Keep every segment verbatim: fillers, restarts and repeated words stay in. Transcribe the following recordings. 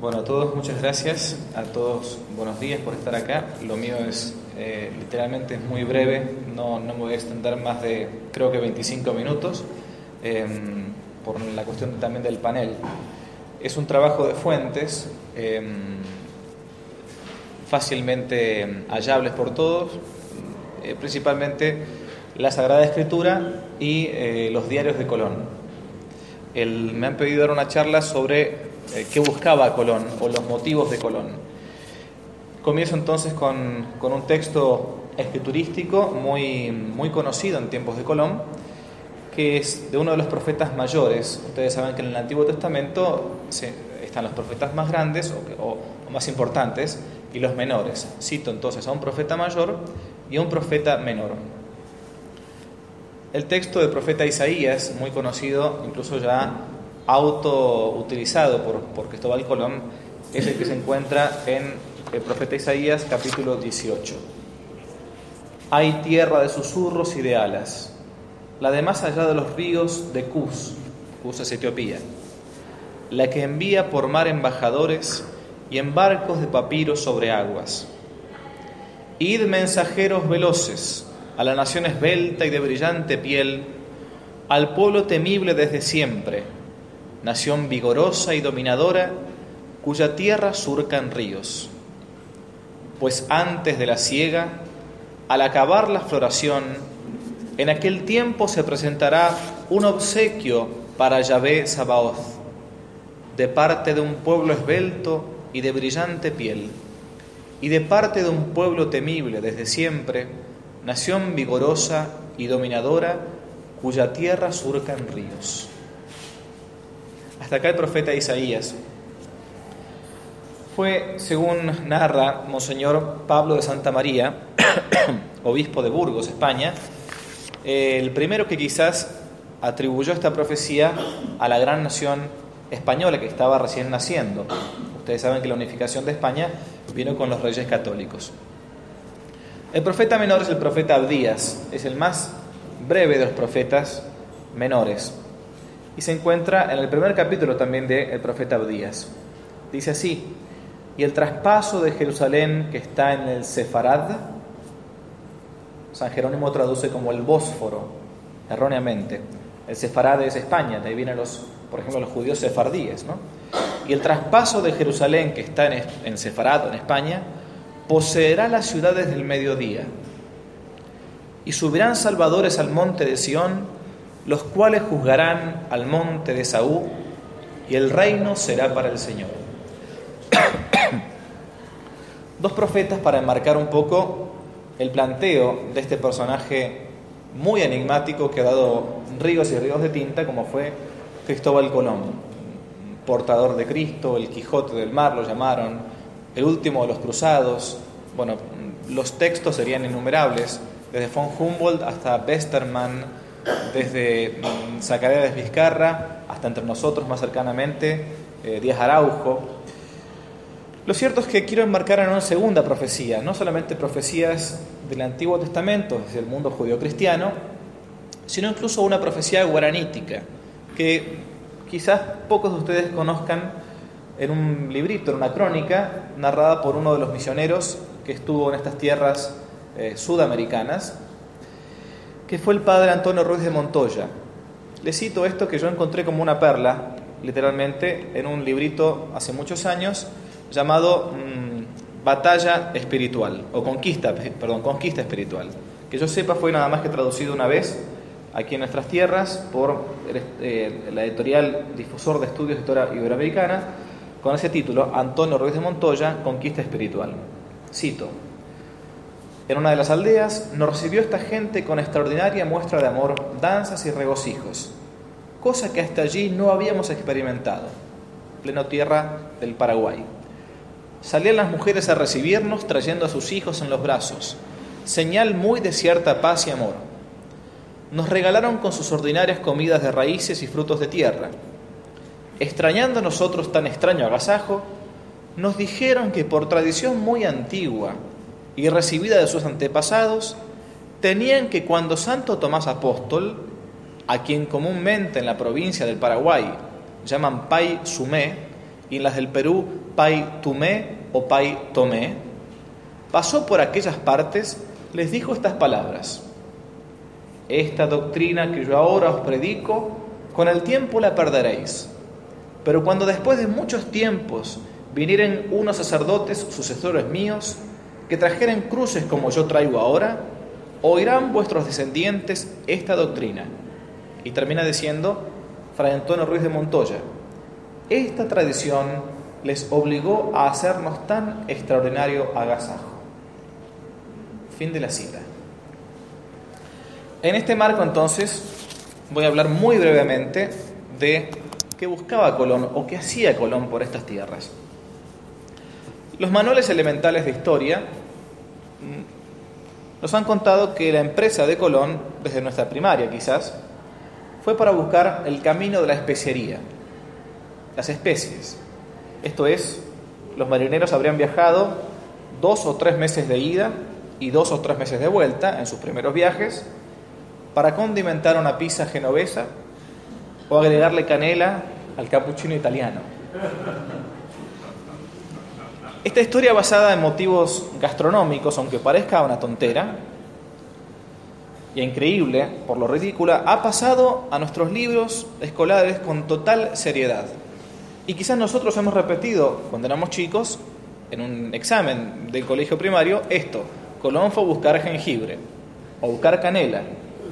Bueno, a todos muchas gracias, a todos buenos días por estar acá. Lo mío es, eh, literalmente es muy breve, no, no me voy a extender más de, creo que veinticinco minutos, eh, por la cuestión también del panel. Es un trabajo de fuentes, eh, fácilmente hallables por todos, eh, principalmente la Sagrada Escritura y eh, los diarios de Colón. El, me han pedido dar una charla sobre eh, qué buscaba Colón o los motivos de Colón. Comienzo entonces con, con un texto escriturístico muy, muy conocido en tiempos de Colón, que es de uno de los profetas mayores. Ustedes saben que en el Antiguo Testamento se, están los profetas más grandes o, o, o más importantes y los menores. Cito entonces a un profeta mayor y a un profeta menor. El texto del profeta Isaías, muy conocido, incluso ya autoutilizado por, por Cristóbal Colón, es el que se encuentra en el profeta Isaías capítulo dieciocho. Hay tierra de susurros y de alas, la de más allá de los ríos de Cus, Cus es Etiopía, la que envía por mar embajadores y en barcos de papiro sobre aguas. Id mensajeros veloces a la nación esbelta y de brillante piel, al pueblo temible desde siempre, nación vigorosa y dominadora, cuya tierra surcan ríos. Pues antes de la siega, al acabar la floración, en aquel tiempo se presentará un obsequio para Yahvé Sabaoth, de parte de un pueblo esbelto y de brillante piel, y de parte de un pueblo temible desde siempre, nación vigorosa y dominadora, cuya tierra surcan ríos. Hasta acá el profeta Isaías. Fue, según narra Monseñor Pablo de Santa María, obispo de Burgos, España, el primero que quizás atribuyó esta profecía a la gran nación española que estaba recién naciendo. Ustedes saben que la unificación de España vino con los reyes católicos. El profeta menor es el profeta Abdías, es el más breve de los profetas menores. Y se encuentra en el primer capítulo también del profeta Abdías. Dice así: y el traspaso de Jerusalén que está en el Sefarad, San Jerónimo traduce como el Bósforo, erróneamente. El Sefarad es España, de ahí vienen los, por ejemplo, los judíos sefardíes, ¿no? Y el traspaso de Jerusalén que está en, en Sefarad, en España, poseerá las ciudades del mediodía, y subirán salvadores al monte de Sión, los cuales juzgarán al monte de Esaú, y el reino será para el Señor. Dos profetas para enmarcar un poco el planteo de este personaje muy enigmático que ha dado ríos y ríos de tinta, como fue Cristóbal Colón, portador de Cristo, el Quijote del mar lo llamaron, el último de los cruzados. Bueno, los textos serían innumerables, desde von Humboldt hasta Westermann, desde Zacarías de Vizcarra hasta entre nosotros más cercanamente, eh, Díaz Araujo. Lo cierto es que quiero enmarcar en una segunda profecía, no solamente profecías del Antiguo Testamento, desde el mundo judío-cristiano, sino incluso una profecía guaranítica, que quizás pocos de ustedes conozcan, en un librito, en una crónica, narrada por uno de los misioneros que estuvo en estas tierras eh, sudamericanas, que fue el padre Antonio Ruiz de Montoya. Le cito esto que yo encontré como una perla, literalmente, en un librito hace muchos años, llamado mmm, Batalla Espiritual, o Conquista, perdón, Conquista Espiritual. Que yo sepa fue nada más que traducido una vez aquí en nuestras tierras por eh, la editorial Difusor de Estudios de Historia Iberoamericana, con ese título, Antonio Ruiz de Montoya, Conquista Espiritual. Cito: en una de las aldeas nos recibió esta gente con extraordinaria muestra de amor, danzas y regocijos, cosa que hasta allí no habíamos experimentado, pleno tierra del Paraguay. Salían las mujeres a recibirnos trayendo a sus hijos en los brazos, señal muy de cierta paz y amor. Nos regalaron con sus ordinarias comidas de raíces y frutos de tierra. Extrañando a nosotros tan extraño agasajo, nos dijeron que por tradición muy antigua y recibida de sus antepasados, tenían que cuando Santo Tomás Apóstol, a quien comúnmente en la provincia del Paraguay llaman Pai Sumé, y en las del Perú Pai Tumé o Pai Tomé, pasó por aquellas partes, les dijo estas palabras: esta doctrina que yo ahora os predico, con el tiempo la perderéis, pero cuando después de muchos tiempos vinieren unos sacerdotes sucesores míos, que trajeren cruces como yo traigo ahora, oirán vuestros descendientes esta doctrina. Y termina diciendo Fray Antonio Ruiz de Montoya: esta tradición les obligó a hacernos tan extraordinario agasajo. Fin de la cita. En este marco, entonces, voy a hablar muy brevemente de qué buscaba Colón o qué hacía Colón por estas tierras. Los manuales elementales de historia nos han contado que la empresa de Colón, desde nuestra primaria quizás, fue para buscar el camino de la especiería, las especies. Esto es, los marineros habrían viajado dos o tres meses de ida y dos o tres meses de vuelta en sus primeros viajes para condimentar una pizza genovesa o agregarle canela al cappuccino italiano. Esta historia, basada en motivos gastronómicos, aunque parezca una tontera y increíble por lo ridícula, ha pasado a nuestros libros escolares con total seriedad. Y quizás nosotros hemos repetido, cuando éramos chicos, en un examen del colegio primario, esto: Colón fue a buscar jengibre o buscar canela.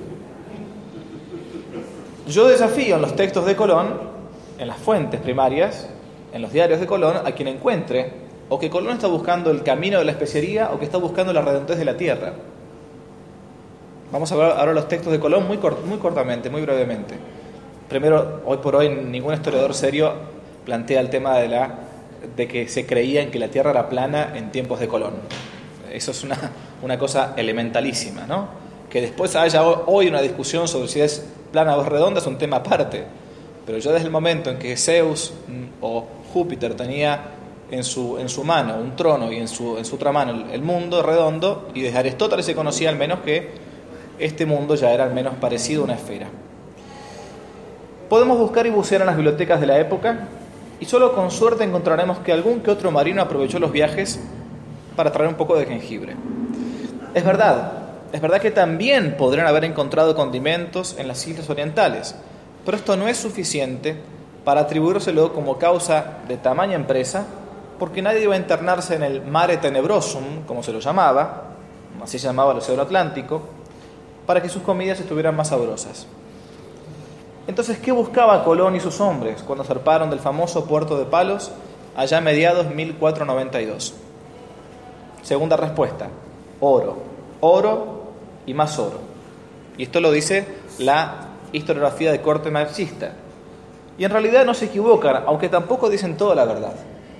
Yo desafío en los textos de Colón, en las fuentes primarias, en los diarios de Colón, a quien encuentre o que Colón está buscando el camino de la especiería o que está buscando la redondez de la tierra. Vamos a ver ahora los textos de Colón muy, cort- muy cortamente, muy brevemente. Primero, hoy por hoy ningún historiador serio plantea el tema de, la, de que se creía en que la tierra era plana en tiempos de Colón. Eso es una, una cosa elementalísima, ¿no? Que después haya hoy una discusión sobre si es plana o redonda es un tema aparte. Pero ya desde el momento en que Zeus o Júpiter tenía en su, en su mano un trono y en su, en su otra mano el, el mundo redondo, y desde Aristóteles se conocía al menos que este mundo ya era al menos parecido a una esfera. Podemos buscar y bucear en las bibliotecas de la época y solo con suerte encontraremos que algún que otro marino aprovechó los viajes para traer un poco de jengibre. Es verdad, es verdad que también podrían haber encontrado condimentos en las islas orientales, pero esto no es suficiente para atribuírselo como causa de tamaña empresa, porque nadie iba a internarse en el mare tenebrosum, como se lo llamaba, así se llamaba el océano Atlántico, para que sus comidas estuvieran más sabrosas. Entonces, ¿qué buscaba Colón y sus hombres cuando zarparon del famoso puerto de Palos allá a mediados mil cuatrocientos noventa y dos? Segunda respuesta: oro, oro y más oro. Y esto lo dice la historiografía de corte marxista. Y en realidad no se equivocan, aunque tampoco dicen toda la verdad.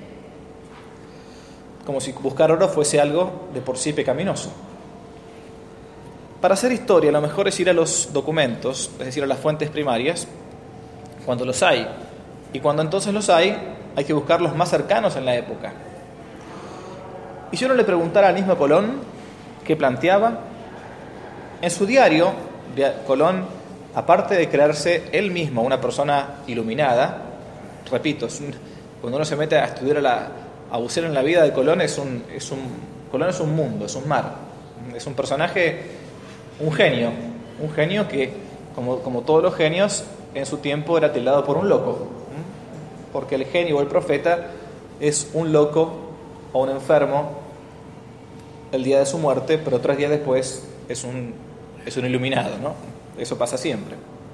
Como si buscar oro fuese algo de por sí pecaminoso. Para hacer historia, lo mejor es ir a los documentos, es decir, a las fuentes primarias, cuando los hay. Y cuando entonces los hay, hay que buscar los más cercanos en la época. Y si uno le preguntara al mismo Colón qué planteaba, en su diario, Colón, aparte de creerse él mismo una persona iluminada, repito, es un, cuando uno se mete a estudiar, a, la, a bucear en la vida de Colón, es un, es un, Colón es un mundo, es un mar, es un personaje, un genio, un genio que, como, como todos los genios, en su tiempo era tildado por un loco, porque el genio o el profeta es un loco o un enfermo el día de su muerte, pero tres días después es un, es un iluminado, ¿no? Eso pasa siempre.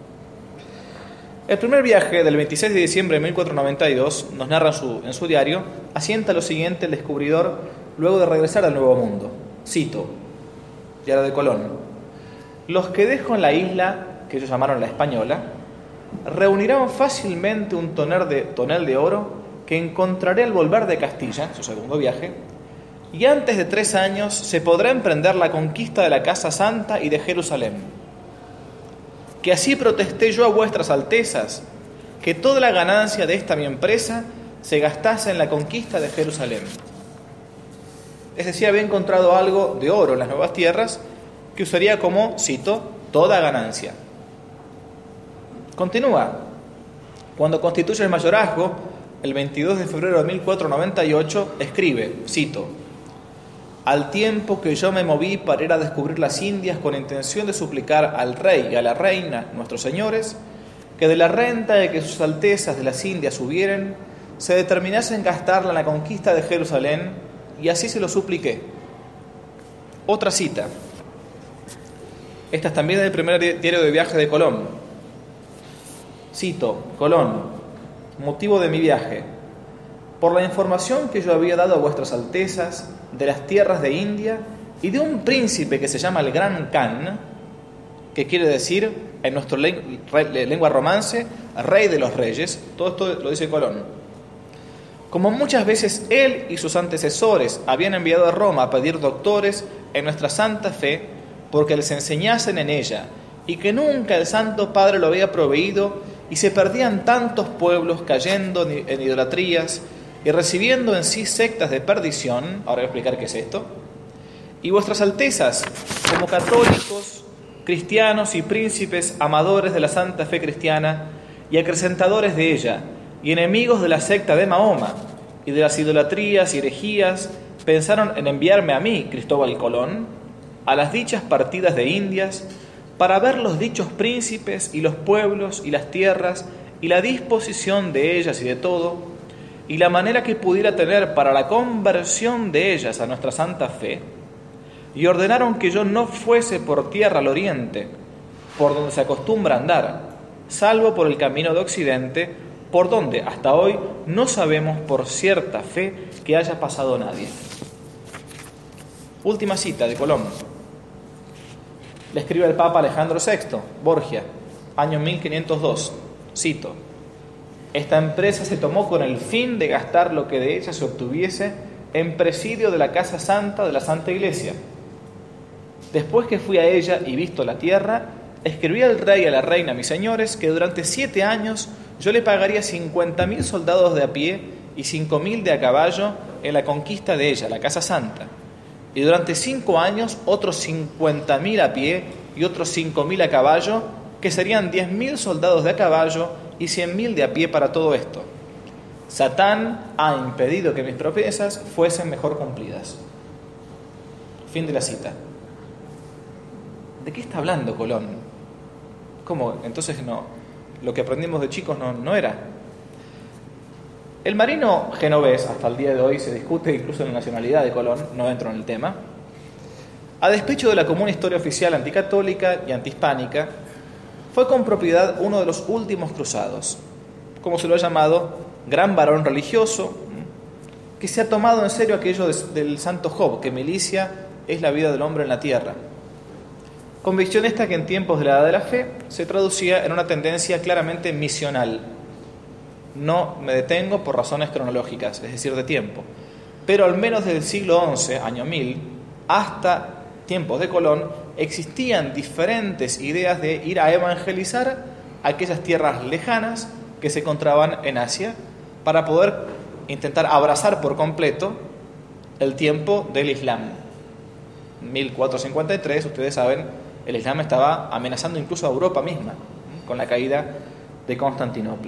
El primer viaje del veintiséis de diciembre de mil cuatrocientos noventa y dos, nos narra en su, en su diario, asienta lo siguiente el descubridor luego de regresar al Nuevo Mundo. Cito, diario de Colón: los que dejo en la isla, que ellos llamaron la Española, reunirán fácilmente un tonel de, tonel de oro que encontraré al volver de Castilla, su segundo viaje, y antes de tres años se podrá emprender la conquista de la Casa Santa y de Jerusalén. Que así protesté yo a vuestras altezas, que toda la ganancia de esta mi empresa se gastase en la conquista de Jerusalén. Es decir, había encontrado algo de oro en las nuevas tierras que usaría como, cito, toda ganancia. Continúa: cuando constituye el mayorazgo, el veintidós de febrero de mil cuatrocientos noventa y ocho, escribe, cito: «Al tiempo que yo me moví para ir a descubrir las Indias con intención de suplicar al rey y a la reina, nuestros señores, que de la renta de que sus altezas de las Indias hubieren, se determinasen gastarla en la conquista de Jerusalén, y así se lo supliqué». Otra cita. Esta es también del primer diario de viaje de Colón. Cito: «Colón, motivo de mi viaje. Por la información que yo había dado a vuestras altezas de las tierras de India y de un príncipe que se llama el Gran Khan, que quiere decir, en nuestra lengua romance, rey de los reyes», todo esto lo dice Colón. «Como muchas veces él y sus antecesores habían enviado a Roma a pedir doctores en nuestra santa fe, porque les enseñasen en ella, y que nunca el Santo Padre lo había proveído, y se perdían tantos pueblos cayendo en idolatrías y recibiendo en sí sectas de perdición», ahora voy a explicar qué es esto, «y vuestras altezas, como católicos, cristianos y príncipes amadores de la santa fe cristiana y acrecentadores de ella, y enemigos de la secta de Mahoma y de las idolatrías y herejías, pensaron en enviarme a mí, Cristóbal Colón, a las dichas partidas de Indias, para ver los dichos príncipes y los pueblos y las tierras y la disposición de ellas y de todo, y la manera que pudiera tener para la conversión de ellas a nuestra santa fe, y ordenaron que yo no fuese por tierra al oriente, por donde se acostumbra andar, salvo por el camino de occidente, por donde hasta hoy no sabemos por cierta fe que haya pasado nadie». Última cita de Colón. Le escribe el Papa Alejandro sexto, Borgia, año mil quinientos dos, cito: «Esta empresa se tomó con el fin de gastar lo que de ella se obtuviese en presidio de la casa santa de la Santa Iglesia. Después que fui a ella y visto la tierra, escribí al rey y a la reina, mis señores, que durante siete años yo le pagaría cincuenta mil soldados de a pie y cinco mil de a caballo en la conquista de ella, la casa santa, y durante cinco años otros cincuenta mil a pie y otros cinco mil a caballo, que serían diez mil soldados de a caballo y cien mil de a pie para todo esto. Satán ha impedido que mis promesas fuesen mejor cumplidas». Fin de la cita. ¿De qué está hablando Colón? ¿Cómo? Entonces no, lo que aprendimos de chicos no, no era. El marino genovés, hasta el día de hoy se discute incluso en la nacionalidad de Colón, no entro en el tema, a despecho de la común historia oficial anticatólica y antihispánica, fue con propiedad uno de los últimos cruzados, como se lo ha llamado, gran varón religioso, que se ha tomado en serio aquello de, del santo Job, que milicia es la vida del hombre en la tierra. Convicción esta que en tiempos de la Edad de la Fe se traducía en una tendencia claramente misional. No me detengo por razones cronológicas, es decir, de tiempo, pero al menos desde el siglo once, año mil, hasta tiempos de Colón, existían diferentes ideas de ir a evangelizar aquellas tierras lejanas que se encontraban en Asia para poder intentar abrazar por completo el tiempo del Islam. mil cuatrocientos cincuenta y tres, ustedes saben, el Islam estaba amenazando incluso a Europa misma, con la caída de Constantinopla.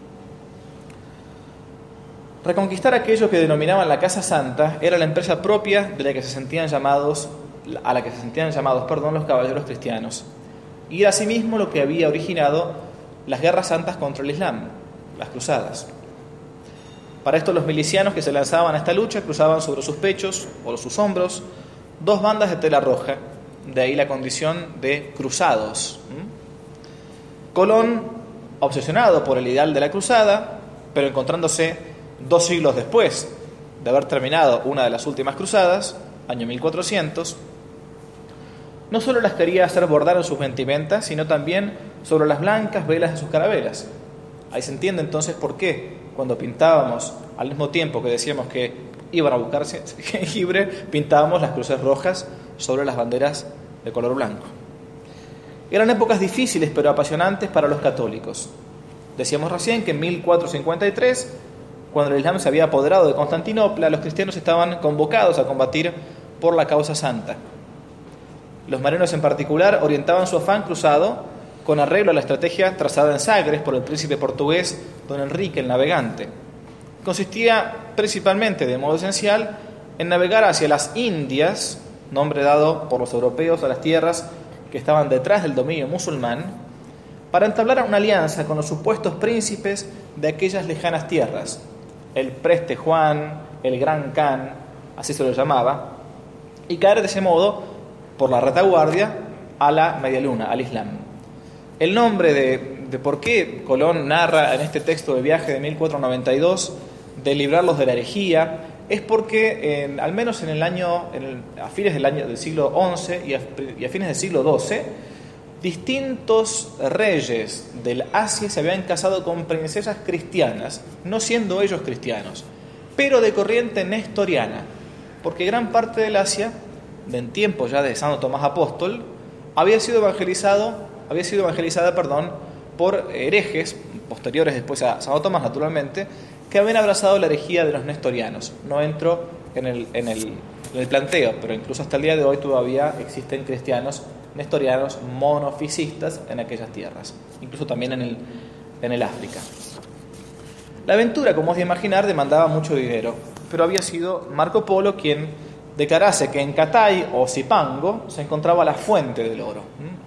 Reconquistar aquello que denominaban la Casa Santa era la empresa propia de la que se sentían llamados, a la que se sentían llamados perdón, los caballeros cristianos. Y era asimismo lo que había originado las guerras santas contra el Islam, las cruzadas. Para esto los milicianos que se lanzaban a esta lucha cruzaban sobre sus pechos o sus hombros dos bandas de tela roja, de ahí la condición de cruzados. Colón, obsesionado por el ideal de la cruzada, pero encontrándose dos siglos después de haber terminado una de las últimas cruzadas, año mil cuatrocientos, no solo las quería hacer bordar en sus vestimentas, sino también sobre las blancas velas de sus carabelas. Ahí se entiende entonces por qué, cuando pintábamos, al mismo tiempo que decíamos que iban a buscarse jengibre, pintábamos las cruces rojas sobre las banderas de color blanco. Eran épocas difíciles pero apasionantes para los católicos. Decíamos recién que en mil cuatrocientos cincuenta y tres, cuando el Islam se había apoderado de Constantinopla, los cristianos estaban convocados a combatir por la causa santa. Los marineros en particular orientaban su afán cruzado con arreglo a la estrategia trazada en Sagres por el príncipe portugués don Enrique el Navegante. consistía principalmente, de modo esencial, en navegar hacia las Indias, nombre dado por los europeos a las tierras que estaban detrás del dominio musulmán, para entablar una alianza con los supuestos príncipes de aquellas lejanas tierras, el Preste Juan, el Gran Khan, así se lo llamaba, y caer de ese modo, por la retaguardia, a la media luna, al Islam. El nombre de, de por qué Colón narra en este texto de viaje de mil cuatrocientos noventa y dos de librarlos de la herejía es porque, en, al menos en el año, en el, a fines del año del siglo once y a, y a fines del siglo doce, distintos reyes del Asia se habían casado con princesas cristianas, no siendo ellos cristianos, pero de corriente nestoriana, porque gran parte del Asia, en tiempos ya de Santo Tomás Apóstol, había sido evangelizado, había sido evangelizada, perdón, por herejes posteriores después a Santo Tomás, naturalmente, que habían abrazado la herejía de los nestorianos. No entro en el, en el, en el planteo, pero incluso hasta el día de hoy todavía existen cristianos nestorianos monofisistas en aquellas tierras, incluso también en el, en el África. La aventura, como es de imaginar, demandaba mucho dinero, pero había sido Marco Polo quien declarase que en Catay o Zipango se encontraba la fuente del oro.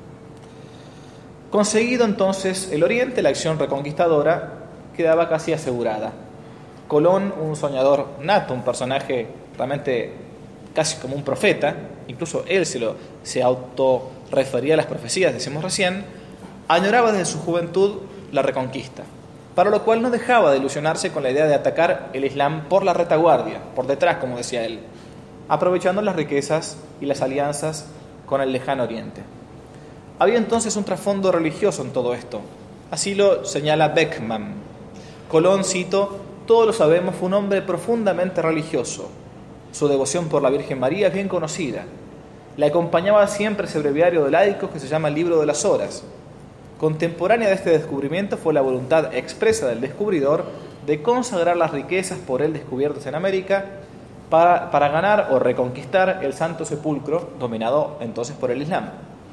Conseguido entonces el oriente, la acción reconquistadora quedaba casi asegurada. Colón, un soñador nato, un personaje realmente casi como un profeta, incluso él se, lo, se autorrefería a las profecías, decimos recién, añoraba desde su juventud la reconquista, para lo cual no dejaba de ilusionarse con la idea de atacar el Islam por la retaguardia, por detrás, como decía él, aprovechando las riquezas y las alianzas con el lejano oriente. Había entonces un trasfondo religioso en todo esto, así lo señala Beckman. Colón, cito, todos lo sabemos, fue un hombre profundamente religioso. Su devoción por la Virgen María es bien conocida. Le acompañaba siempre ese breviario de laicos que se llama el Libro de las Horas. Contemporánea de este descubrimiento fue la voluntad expresa del descubridor de consagrar las riquezas por él descubiertas en América para, para ganar o reconquistar el Santo Sepulcro, dominado entonces por el Islam.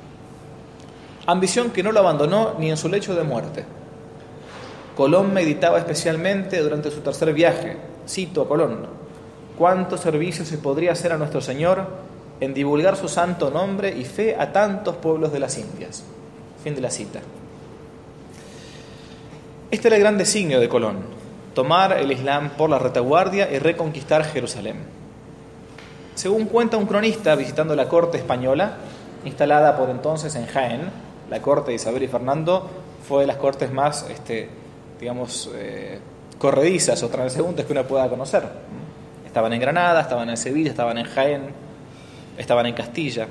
Ambición que no lo abandonó ni en su lecho de muerte. Colón meditaba especialmente durante su tercer viaje, cito a Colón, cuánto servicio se podría hacer a nuestro Señor en divulgar su santo nombre y fe a tantos pueblos de las Indias. Fin de la cita. Este era el gran designio de Colón, tomar el Islam por la retaguardia y reconquistar Jerusalén. Según cuenta un cronista visitando la corte española, instalada por entonces en Jaén, la corte de Isabel y Fernando fue de las cortes más, este, digamos, eh, corredizas o transeúntes que uno pueda conocer. Estaban en Granada, estaban en Sevilla, estaban en Jaén, estaban en Castilla.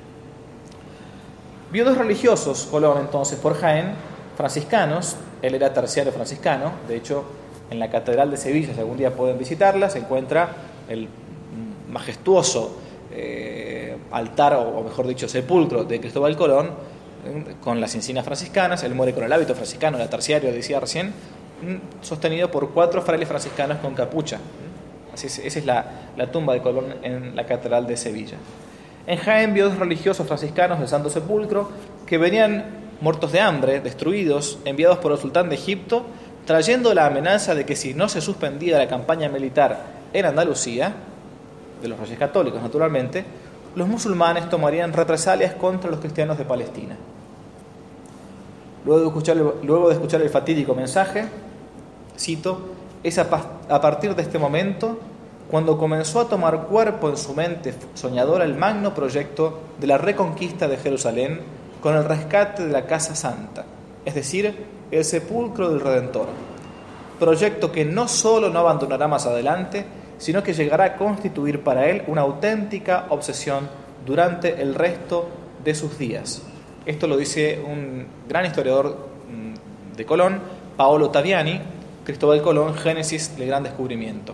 Vio dos religiosos, Colón entonces, por Jaén, franciscanos. Él era terciario franciscano. De hecho, en la Catedral de Sevilla, si algún día pueden visitarla, se encuentra el majestuoso eh, altar, o mejor dicho, sepulcro de Cristóbal Colón, eh, con las insignias franciscanas. Él muere con el hábito franciscano, era terciario, decía recién, sostenido por cuatro frailes franciscanos con capucha. Así es, esa es la, la tumba de Colón en la Catedral de Sevilla. En Jaén vio dos religiosos franciscanos del Santo Sepulcro que venían muertos de hambre, destruidos, enviados por el sultán de Egipto, trayendo la amenaza de que si no se suspendía la campaña militar en Andalucía, de los reyes católicos naturalmente, los musulmanes tomarían represalias contra los cristianos de Palestina. Luego de escuchar el, luego de escuchar el fatídico mensaje, cito, es a, a partir de este momento cuando comenzó a tomar cuerpo en su mente soñadora el magno proyecto de la reconquista de Jerusalén con el rescate de la Casa Santa, es decir, el sepulcro del Redentor. Proyecto que no solo no abandonará más adelante, sino que llegará a constituir para él una auténtica obsesión durante el resto de sus días. Esto lo dice un gran historiador de Colón, Paolo Taviani, Cristóbal Colón, Génesis del Gran Descubrimiento.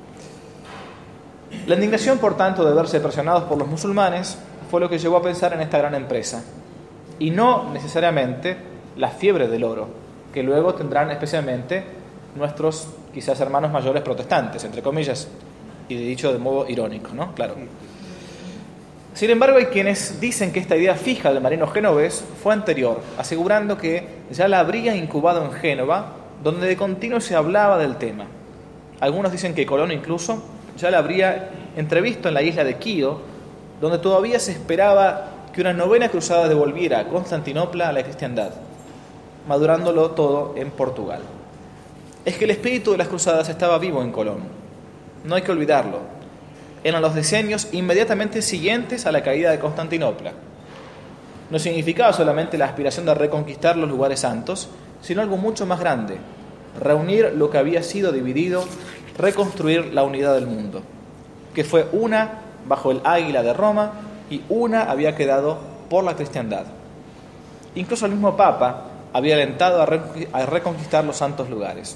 La indignación, por tanto, de verse presionados por los musulmanes fue lo que llevó a pensar en esta gran empresa, y no necesariamente la fiebre del oro, que luego tendrán especialmente nuestros quizás hermanos mayores protestantes, entre comillas, y dicho de modo irónico, ¿no? Claro. Sin embargo, hay quienes dicen que esta idea fija del marino genovés fue anterior, asegurando que ya la habría incubado en Génova, donde de continuo se hablaba del tema. Algunos dicen que Colón incluso ya la habría entrevisto en la isla de Quío, donde todavía se esperaba que una novena cruzada devolviera a Constantinopla a la cristiandad, madurándolo todo en Portugal. Es que el espíritu de las cruzadas estaba vivo en Colón, no hay que olvidarlo. Eran los decenios inmediatamente siguientes a la caída de Constantinopla. No significaba solamente la aspiración de reconquistar los lugares santos, sino algo mucho más grande: reunir lo que había sido dividido, reconstruir la unidad del mundo, que fue una bajo el águila de Roma y una había quedado por la cristiandad. Incluso el mismo Papa había alentado a reconquistar los santos lugares.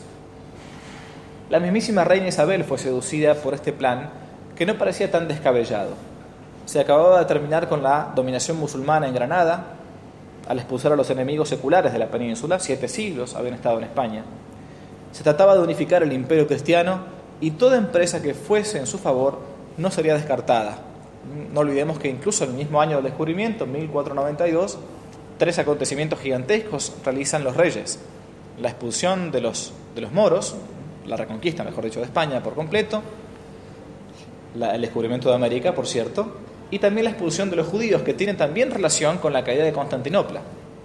La mismísima reina Isabel fue seducida por este plan que no parecía tan descabellado. Se acababa de terminar con la dominación musulmana en Granada, al expulsar a los enemigos seculares de la península. Siete siglos habían estado en España. Se trataba de unificar el imperio cristiano y toda empresa que fuese en su favor no sería descartada. No olvidemos que incluso en el mismo año del descubrimiento, mil cuatrocientos noventa y dos, tres acontecimientos gigantescos realizan los reyes: la expulsión de los, de los moros, la reconquista, mejor dicho, de España por completo, la, el descubrimiento de América, por cierto, y también la expulsión de los judíos, que tienen también relación con la caída de Constantinopla.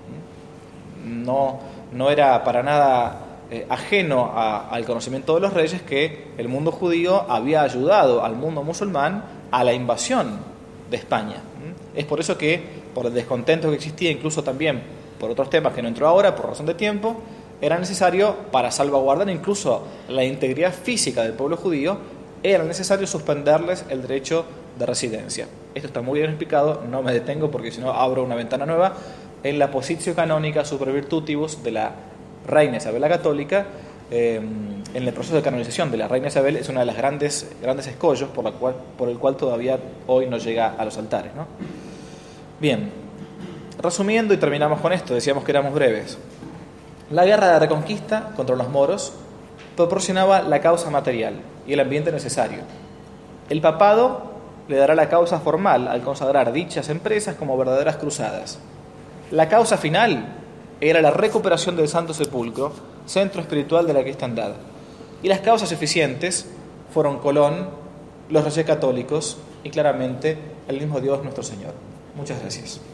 No, no era para nada eh, ajeno a, al conocimiento de los reyes que el mundo judío había ayudado al mundo musulmán a la invasión de España. Es por eso que, por el descontento que existía, incluso también por otros temas que no entro ahora, por razón de tiempo, era necesario, para salvaguardar incluso la integridad física del pueblo judío, era necesario suspenderles el derecho de residencia. Esto está muy bien explicado, no me detengo porque si no abro una ventana nueva, en la Positio Canónica Super Virtutibus de la Reina Isabel la Católica. Eh, en el proceso de canonización de la Reina Isabel es una de las grandes, grandes escollos por, la cual, por el cual todavía hoy no llega a los altares, ¿no? Bien, resumiendo y terminamos con esto, decíamos que éramos breves. La guerra de reconquista contra los moros proporcionaba la causa material y el ambiente necesario. El papado le dará la causa formal al consagrar dichas empresas como verdaderas cruzadas. La causa final era la recuperación del Santo Sepulcro, centro espiritual de la cristiandad. Y las causas eficientes fueron Colón, los reyes católicos y claramente el mismo Dios nuestro Señor. Muchas gracias.